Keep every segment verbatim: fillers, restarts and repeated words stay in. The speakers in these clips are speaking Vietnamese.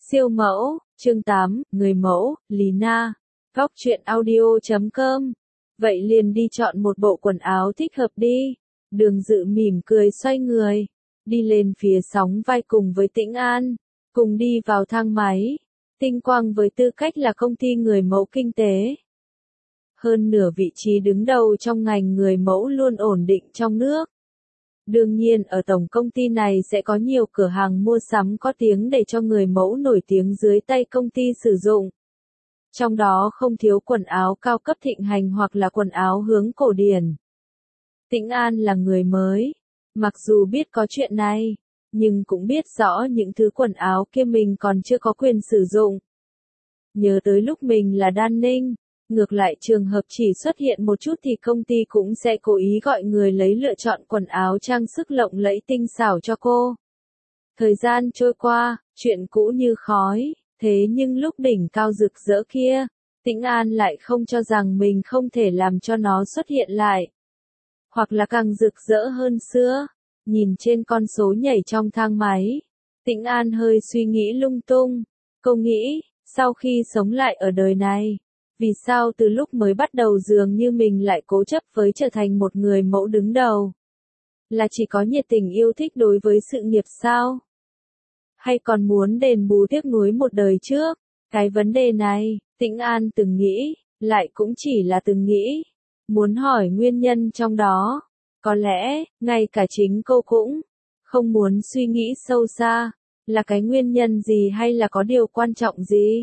Siêu mẫu, chương tám, người mẫu, Lý Na. Góc truyện audio chấm com. Vậy liền đi chọn một bộ quần áo thích hợp đi. Đường Dự mỉm cười xoay người, đi lên phía sóng vai cùng với Tĩnh An, cùng đi vào thang máy. Tinh Quang với tư cách là công ty người mẫu kinh tế. Hơn nửa vị trí đứng đầu trong ngành người mẫu luôn ổn định trong nước. Đương nhiên ở tổng công ty này sẽ có nhiều cửa hàng mua sắm có tiếng để cho người mẫu nổi tiếng dưới tay công ty sử dụng. Trong đó không thiếu quần áo cao cấp thịnh hành hoặc là quần áo hướng cổ điển. Tĩnh An là người mới, mặc dù biết có chuyện này, nhưng cũng biết rõ những thứ quần áo kia mình còn chưa có quyền sử dụng. Nhớ tới lúc mình là Đan Ninh, ngược lại trường hợp chỉ xuất hiện một chút thì công ty cũng sẽ cố ý gọi người lấy lựa chọn quần áo trang sức lộng lẫy tinh xảo cho cô. Thời gian trôi qua, chuyện cũ như khói, thế nhưng lúc đỉnh cao rực rỡ kia, Tĩnh An lại không cho rằng mình không thể làm cho nó xuất hiện lại. Hoặc là càng rực rỡ hơn xưa, nhìn trên con số nhảy trong thang máy, Tĩnh An hơi suy nghĩ lung tung. Cô nghĩ, sau khi sống lại ở đời này, vì sao từ lúc mới bắt đầu dường như mình lại cố chấp với trở thành một người mẫu đứng đầu? Là chỉ có nhiệt tình yêu thích đối với sự nghiệp sao? Hay còn muốn đền bù tiếc nuối một đời trước? Cái vấn đề này, Tĩnh An từng nghĩ, lại cũng chỉ là từng nghĩ. Muốn hỏi nguyên nhân trong đó, có lẽ, ngay cả chính cô cũng không muốn suy nghĩ sâu xa, là cái nguyên nhân gì hay là có điều quan trọng gì?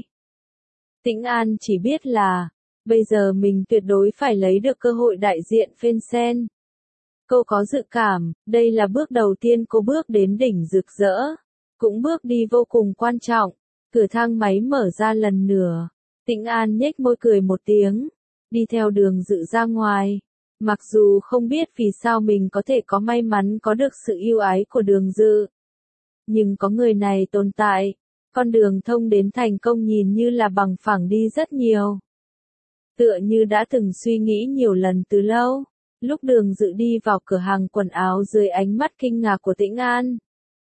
Tĩnh An chỉ biết là, bây giờ mình tuyệt đối phải lấy được cơ hội đại diện Fansen. Cô có dự cảm, đây là bước đầu tiên cô bước đến đỉnh rực rỡ, cũng bước đi vô cùng quan trọng. Cửa thang máy mở ra lần nữa, Tĩnh An nhếch môi cười một tiếng, đi theo Đường Dự ra ngoài. Mặc dù không biết vì sao mình có thể có may mắn có được sự yêu ái của Đường Dự, nhưng có người này tồn tại, con đường thông đến thành công nhìn như là bằng phẳng đi rất nhiều. Tựa như đã từng suy nghĩ nhiều lần từ lâu, lúc Đường Dự đi vào cửa hàng quần áo dưới ánh mắt kinh ngạc của Tĩnh An.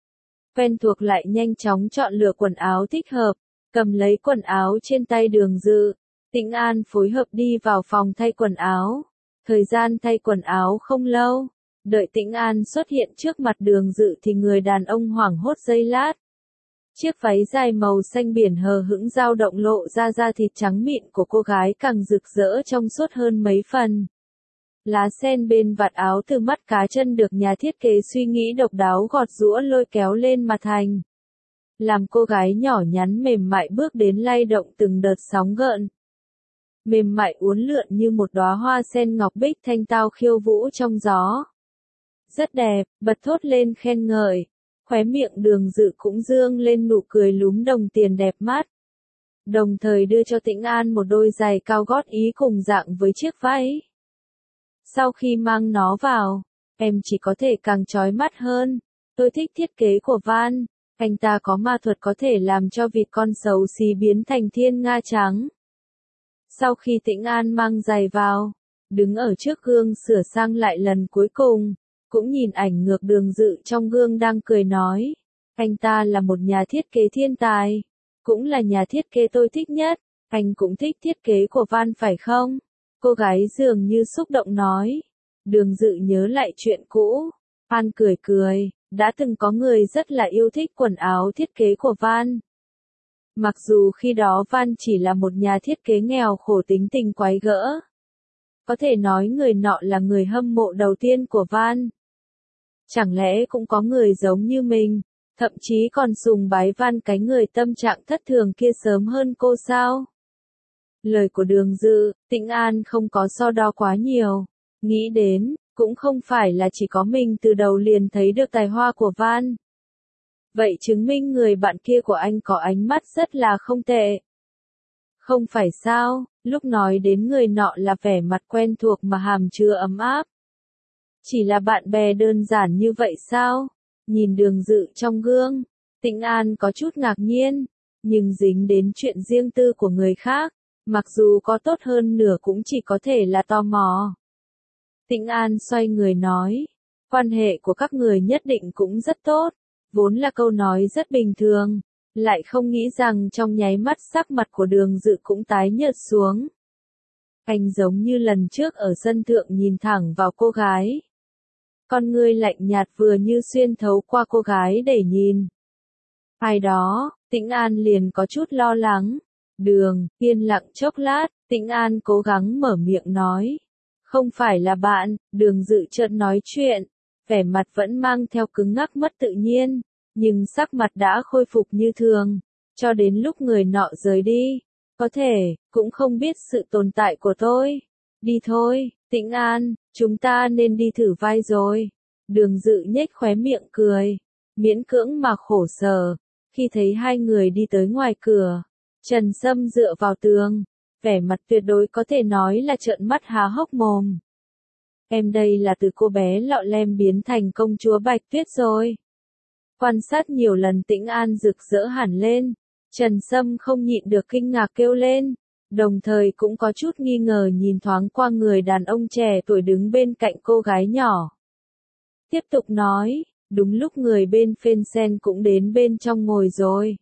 Quen thuộc lại nhanh chóng chọn lựa quần áo thích hợp, cầm lấy quần áo trên tay Đường Dự, Tĩnh An phối hợp đi vào phòng thay quần áo. Thời gian thay quần áo không lâu, đợi Tĩnh An xuất hiện trước mặt Đường Dự thì người đàn ông hoảng hốt giây lát. Chiếc váy dài màu xanh biển hờ hững dao động lộ ra da thịt trắng mịn của cô gái càng rực rỡ trong suốt hơn mấy phần. Lá sen bên vạt áo từ mắt cá chân được nhà thiết kế suy nghĩ độc đáo gọt giũa lôi kéo lên mà thành. Làm cô gái nhỏ nhắn mềm mại bước đến lay động từng đợt sóng gợn. Mềm mại uốn lượn như một đóa hoa sen ngọc bích thanh tao khiêu vũ trong gió. Rất đẹp, bật thốt lên khen ngợi. Khóe miệng Đường Dự cũng dương lên nụ cười lúm đồng tiền đẹp mắt. Đồng thời đưa cho Tĩnh An một đôi giày cao gót ý cùng dạng với chiếc váy. Sau khi mang nó vào, em chỉ có thể càng chói mắt hơn. Tôi thích thiết kế của Van, anh ta có ma thuật có thể làm cho vịt con xấu xí biến thành thiên nga trắng. Sau khi Tĩnh An mang giày vào, đứng ở trước gương sửa sang lại lần cuối cùng, cũng nhìn ảnh ngược Đường Dự trong gương đang cười nói, anh ta là một nhà thiết kế thiên tài, cũng là nhà thiết kế tôi thích nhất, anh cũng thích thiết kế của Van phải không? Cô gái dường như xúc động nói. Đường Dự nhớ lại chuyện cũ, Van cười cười, đã từng có người rất là yêu thích quần áo thiết kế của Van. Mặc dù khi đó Van chỉ là một nhà thiết kế nghèo khổ tính tình quái gỡ. Có thể nói người nọ là người hâm mộ đầu tiên của Van. Chẳng lẽ cũng có người giống như mình, thậm chí còn sùng bái Van cái người tâm trạng thất thường kia sớm hơn cô sao? Lời của Đường Dự, Tĩnh An không có so đo quá nhiều. Nghĩ đến, cũng không phải là chỉ có mình từ đầu liền thấy được tài hoa của Van. Vậy chứng minh người bạn kia của anh có ánh mắt rất là không tệ. Không phải sao, lúc nói đến người nọ là vẻ mặt quen thuộc mà hàm chứa ấm áp. Chỉ là bạn bè đơn giản như vậy sao? Nhìn Đường Dự trong gương, Tĩnh An có chút ngạc nhiên, nhưng dính đến chuyện riêng tư của người khác, mặc dù có tốt hơn nửa cũng chỉ có thể là tò mò. Tĩnh An xoay người nói, quan hệ của các người nhất định cũng rất tốt, vốn là câu nói rất bình thường, lại không nghĩ rằng trong nháy mắt sắc mặt của Đường Dự cũng tái nhợt xuống. Anh giống như lần trước ở sân thượng nhìn thẳng vào cô gái. Con ngươi lạnh nhạt vừa như xuyên thấu qua cô gái để nhìn. Ai đó, Tĩnh An liền có chút lo lắng. Đường, yên lặng chốc lát, Tĩnh An cố gắng mở miệng nói. Không phải là bạn, Đường Dự chợt nói chuyện. Vẻ mặt vẫn mang theo cứng ngắc mất tự nhiên, nhưng sắc mặt đã khôi phục như thường. Cho đến lúc người nọ rời đi, có thể, cũng không biết sự tồn tại của tôi. Đi thôi, Tĩnh An, chúng ta nên đi thử vai rồi. Đường Dự nhếch khóe miệng cười, miễn cưỡng mà khổ sở. Khi thấy hai người đi tới ngoài cửa, Trần Sâm dựa vào tường, vẻ mặt tuyệt đối có thể nói là trợn mắt há hốc mồm. Em đây là từ cô bé lọ lem biến thành công chúa Bạch Tuyết rồi. Quan sát nhiều lần Tĩnh An rực rỡ hẳn lên, Trần Sâm không nhịn được kinh ngạc kêu lên, đồng thời cũng có chút nghi ngờ nhìn thoáng qua người đàn ông trẻ tuổi đứng bên cạnh cô gái nhỏ. Tiếp tục nói, đúng lúc người bên phên sen cũng đến bên trong ngồi rồi.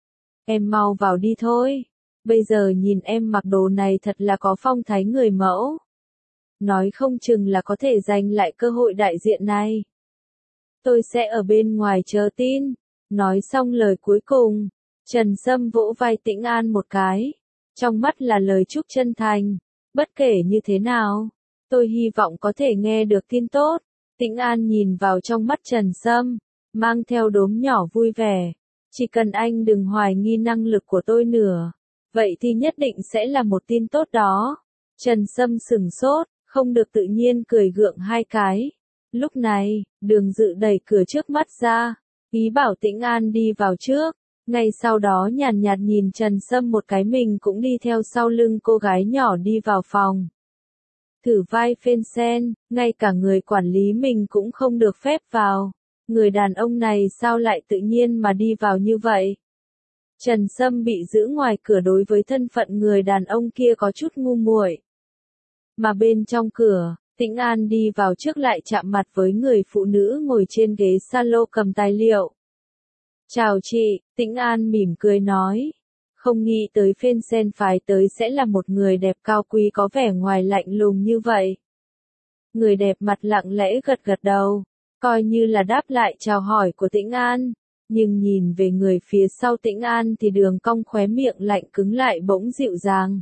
Em mau vào đi thôi, bây giờ nhìn em mặc đồ này thật là có phong thái người mẫu. Nói không chừng là có thể giành lại cơ hội đại diện này. Tôi sẽ ở bên ngoài chờ tin. Nói xong lời cuối cùng, Trần Sâm vỗ vai Tĩnh An một cái. Trong mắt là lời chúc chân thành. Bất kể như thế nào, tôi hy vọng có thể nghe được tin tốt. Tĩnh An nhìn vào trong mắt Trần Sâm, mang theo đốm nhỏ vui vẻ. Chỉ cần anh đừng hoài nghi năng lực của tôi nữa, vậy thì nhất định sẽ là một tin tốt đó. Trần Sâm sửng sốt, không được tự nhiên cười gượng hai cái. Lúc này, Đường Dự đẩy cửa trước mắt ra, ý bảo Tĩnh An đi vào trước. Ngay sau đó nhàn nhạt nhìn Trần Sâm một cái, mình cũng đi theo sau lưng cô gái nhỏ đi vào phòng. Thử vai phên sen, ngay cả người quản lý mình cũng không được phép vào. Người đàn ông này sao lại tự nhiên mà đi vào như vậy? Trần Sâm bị giữ ngoài cửa đối với thân phận người đàn ông kia có chút ngu muội. Mà bên trong cửa, Tĩnh An đi vào trước lại chạm mặt với người phụ nữ ngồi trên ghế salon cầm tài liệu. Chào chị, Tĩnh An mỉm cười nói. Không nghĩ tới phên sen phái tới sẽ là một người đẹp cao quý có vẻ ngoài lạnh lùng như vậy. Người đẹp mặt lặng lẽ gật gật đầu, coi như là đáp lại chào hỏi của Tĩnh An. Nhưng nhìn về người phía sau Tĩnh An thì đường cong khóe miệng lạnh cứng lại bỗng dịu dàng.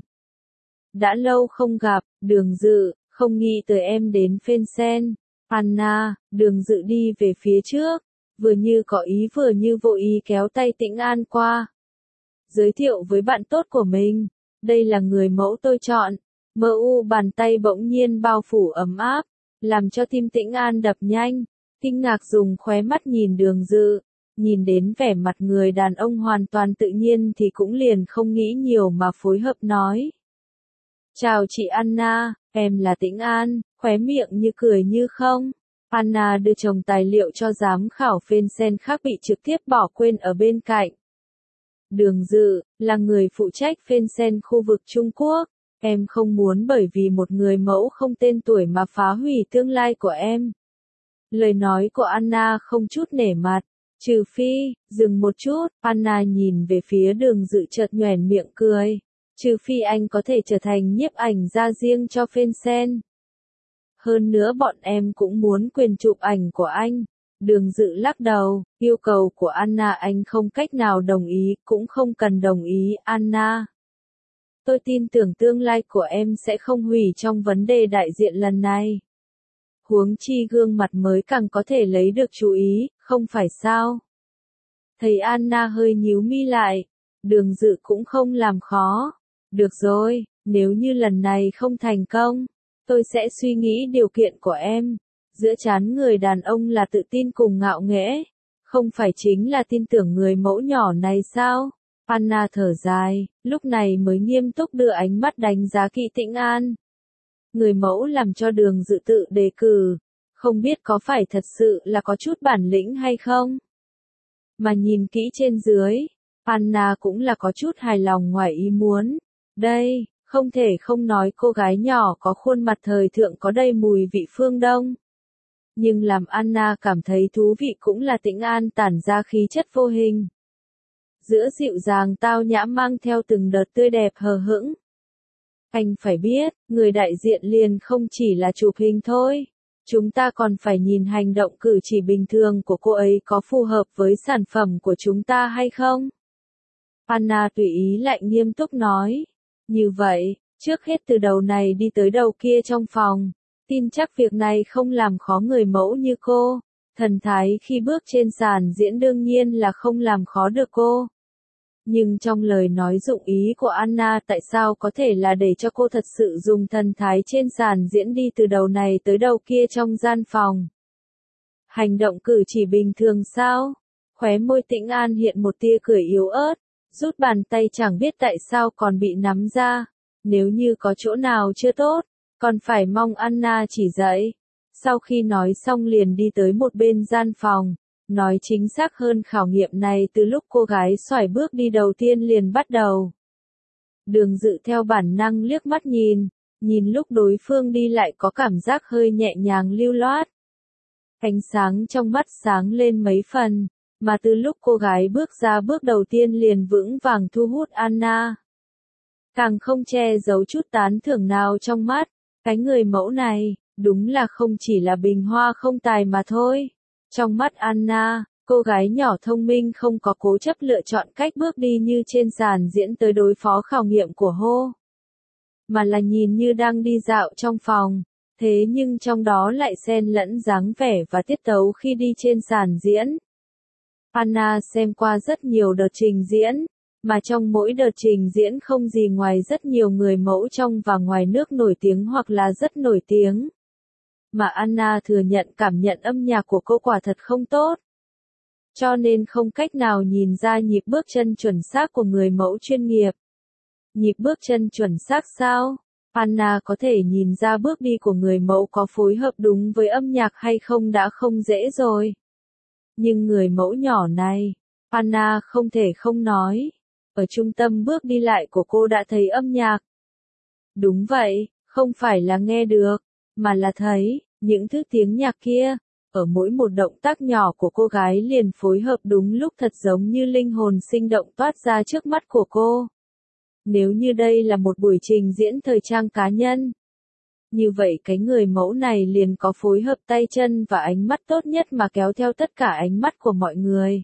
Đã lâu không gặp, Đường Dự, không nghĩ tới em đến phên sen. Anna, Đường Dự đi về phía trước, vừa như có ý vừa như vô ý kéo tay Tĩnh An qua. Giới thiệu với bạn tốt của mình, đây là người mẫu tôi chọn. Mơ u bàn tay bỗng nhiên bao phủ ấm áp, làm cho tim Tĩnh An đập nhanh, kinh ngạc dùng khóe mắt nhìn Đường Dự. Nhìn đến vẻ mặt người đàn ông hoàn toàn tự nhiên thì cũng liền không nghĩ nhiều mà phối hợp nói. Chào chị Anna, em là Tĩnh An, khóe miệng như cười như không. Anna đưa chồng tài liệu cho giám khảo phên sen khác bị trực tiếp bỏ quên ở bên cạnh. Đường Dự, là người phụ trách phên sen khu vực Trung Quốc. Em không muốn bởi vì một người mẫu không tên tuổi mà phá hủy tương lai của em. Lời nói của Anna không chút nể mặt. Trừ phi, dừng một chút, Anna nhìn về phía Đường Dự chợt nhoẻn miệng cười. Trừ phi anh có thể trở thành nhiếp ảnh gia riêng cho phên sen. Hơn nữa bọn em cũng muốn quyền chụp ảnh của anh. Đường Dự lắc đầu, yêu cầu của Anna anh không cách nào đồng ý, cũng không cần đồng ý, Anna. Tôi tin tưởng tương lai của em sẽ không hủy trong vấn đề đại diện lần này. Huống chi gương mặt mới càng có thể lấy được chú ý, không phải sao? Thấy Anna hơi nhíu mi lại, Đường Dự cũng không làm khó. Được rồi, nếu như lần này không thành công, tôi sẽ suy nghĩ điều kiện của em. Giữa trán người đàn ông là tự tin cùng ngạo nghễ, không phải chính là tin tưởng người mẫu nhỏ này sao? Anna thở dài, lúc này mới nghiêm túc đưa ánh mắt đánh giá kỹ Tĩnh An. Người mẫu làm cho Đường Dự tự đề cử, không biết có phải thật sự là có chút bản lĩnh hay không? Mà nhìn kỹ trên dưới, Anna cũng là có chút hài lòng ngoài ý muốn. Đây, không thể không nói cô gái nhỏ có khuôn mặt thời thượng có đầy mùi vị phương Đông. Nhưng làm Anna cảm thấy thú vị cũng là Tĩnh An tản ra khí chất vô hình. giữa dịu dàng tao nhã mang theo từng đợt tươi đẹp hờ hững. Anh phải biết, người đại diện liền không chỉ là chụp hình thôi. Chúng ta còn phải nhìn hành động cử chỉ bình thường của cô ấy có phù hợp với sản phẩm của chúng ta hay không. Anna tùy ý lại nghiêm túc nói. Như vậy, trước hết từ đầu này đi tới đầu kia trong phòng, tin chắc việc này không làm khó người mẫu như cô. Thần thái khi bước trên sàn diễn đương nhiên là không làm khó được cô. Nhưng trong lời nói dụng ý của Anna tại sao có thể là để cho cô thật sự dùng thần thái trên sàn diễn đi từ đầu này tới đầu kia trong gian phòng. Hành động cử chỉ bình thường sao? Khóe môi Tĩnh An hiện một tia cười yếu ớt, rút bàn tay chẳng biết tại sao còn bị nắm ra. Nếu như có chỗ nào chưa tốt, còn phải mong Anna chỉ dạy. Sau khi nói xong liền đi tới một bên gian phòng. Nói chính xác hơn khảo nghiệm này từ lúc cô gái xoải bước đi đầu tiên liền bắt đầu. Đường Dự theo bản năng liếc mắt nhìn, nhìn lúc đối phương đi lại có cảm giác hơi nhẹ nhàng lưu loát. Ánh sáng trong mắt sáng lên mấy phần, mà từ lúc cô gái bước ra bước đầu tiên liền vững vàng thu hút Anna. Càng không che giấu chút tán thưởng nào trong mắt, cái người mẫu này, đúng là không chỉ là bình hoa không tài mà thôi. Trong mắt Anna, cô gái nhỏ thông minh không có cố chấp lựa chọn cách bước đi như trên sàn diễn tới đối phó khảo nghiệm của Hô. Mà là nhìn như đang đi dạo trong phòng, thế nhưng trong đó lại xen lẫn dáng vẻ và tiết tấu khi đi trên sàn diễn. Anna xem qua rất nhiều đợt trình diễn, mà trong mỗi đợt trình diễn không gì ngoài rất nhiều người mẫu trong và ngoài nước nổi tiếng hoặc là rất nổi tiếng. Mà Anna thừa nhận cảm nhận âm nhạc của cô quả thật không tốt. Cho nên không cách nào nhìn ra nhịp bước chân chuẩn xác của người mẫu chuyên nghiệp. Nhịp bước chân chuẩn xác sao? Anna có thể nhìn ra bước đi của người mẫu có phối hợp đúng với âm nhạc hay không đã không dễ rồi. Nhưng người mẫu nhỏ này, Anna không thể không nói. Ở trung tâm bước đi lại của cô đã thấy âm nhạc. Đúng vậy, không phải là nghe được, mà là thấy. Những thứ tiếng nhạc kia, ở mỗi một động tác nhỏ của cô gái liền phối hợp đúng lúc thật giống như linh hồn sinh động toát ra trước mắt của cô. Nếu như đây là một buổi trình diễn thời trang cá nhân, như vậy cái người mẫu này liền có phối hợp tay chân và ánh mắt tốt nhất mà kéo theo tất cả ánh mắt của mọi người.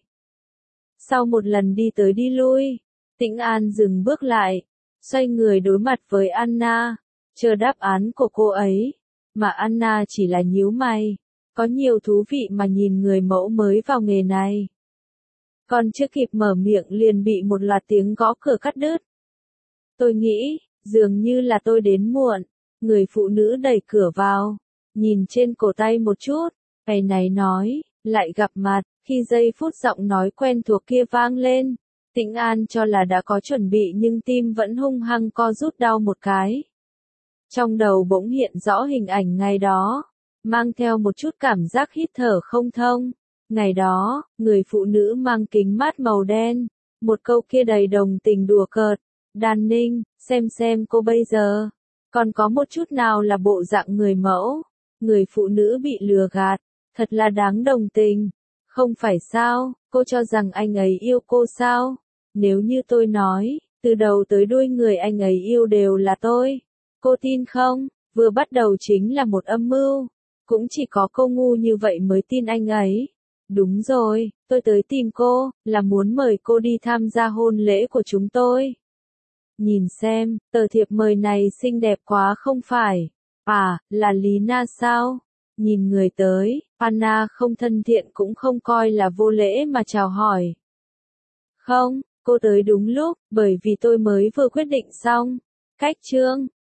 Sau một lần đi tới đi lui, Tĩnh An dừng bước lại, xoay người đối mặt với Anna, chờ đáp án của cô ấy. Mà Anna chỉ là nhíu mày, có nhiều thú vị mà nhìn người mẫu mới vào nghề này. Còn chưa kịp mở miệng liền bị một loạt tiếng gõ cửa cắt đứt. Tôi nghĩ, dường như là tôi đến muộn, người phụ nữ đẩy cửa vào, nhìn trên cổ tay một chút, ngày này nói, lại gặp mặt, khi giây phút giọng nói quen thuộc kia vang lên, Tĩnh An cho là đã có chuẩn bị nhưng tim vẫn hung hăng co rút đau một cái. Trong đầu bỗng hiện rõ hình ảnh ngày đó, mang theo một chút cảm giác hít thở không thông. Ngày đó, người phụ nữ mang kính mát màu đen, một câu kia đầy đồng tình đùa cợt, Đan Ninh, xem xem cô bây giờ, còn có một chút nào là bộ dạng người mẫu. Người phụ nữ bị lừa gạt, thật là đáng đồng tình. Không phải sao, cô cho rằng anh ấy yêu cô sao? Nếu như tôi nói, từ đầu tới đuôi người anh ấy yêu đều là tôi. Cô tin không? Vừa bắt đầu chính là một âm mưu. Cũng chỉ có cô ngu như vậy mới tin anh ấy. Đúng rồi, tôi tới tìm cô, là muốn mời cô đi tham gia hôn lễ của chúng tôi. Nhìn xem, tờ thiệp mời này xinh đẹp quá không phải? À, là Lý Na sao? Nhìn người tới, Anna không thân thiện cũng không coi là vô lễ mà chào hỏi. Không, cô tới đúng lúc, bởi vì tôi mới vừa quyết định xong. Cách chương